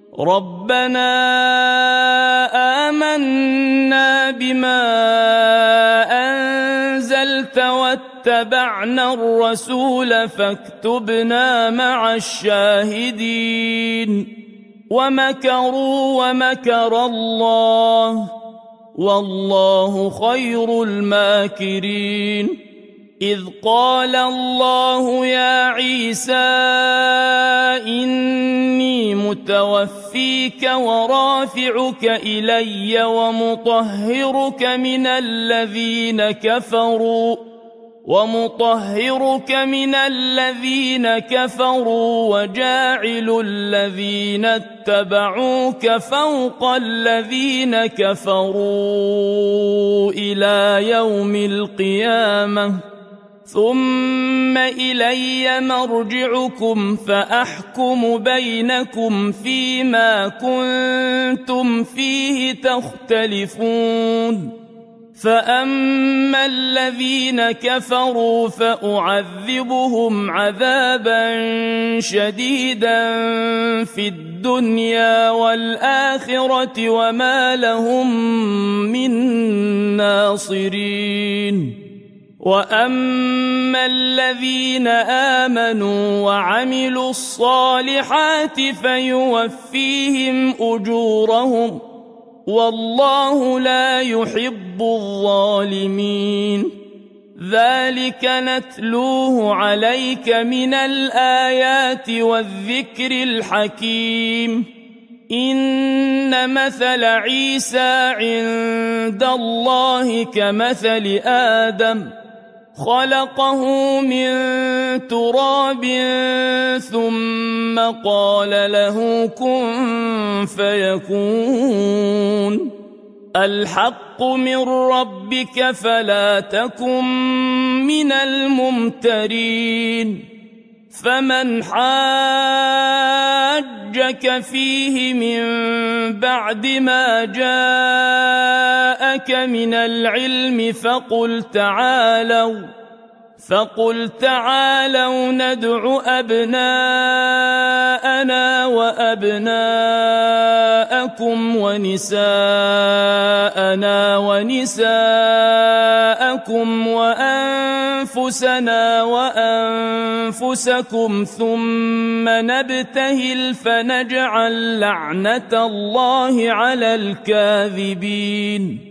ربنا آمنا بما أنزلت واتبعنا الرسول فاكتبنا مع الشاهدين ومكروا ومكر الله والله خير الماكرين إذ قال الله يا عيسى إني متوفيك ورافعك إلي ومطهرك من الذين كفروا وجاعل الذين اتبعوك فوق الذين كفروا إلى يوم القيامة ثم إلي مرجعكم فأحكم بينكم فيما كنتم فيه تختلفون فأما الذين كفروا فأعذبهم عذابا شديدا في الدنيا والآخرة وما لهم من ناصرين وأما الذين آمنوا وعملوا الصالحات فيوفيهم أجورهم والله لا يحب الظالمين ذلك نتلوه عليك من الآيات والذكر الحكيم إن مثل عيسى عند الله كمثل آدم خلقه من تراب ثم قال له كن فيكون الحق من ربك فلا تكن من الممترين فمن حاجك فيه من بعد ما جاءك من العلم فقل تعالوا ندع أبناءنا وأبناءكم ونساءنا ونساءكم وأنفسنا وأنفسكم ثم نبتهل فنجعل لعنة الله على الكاذبين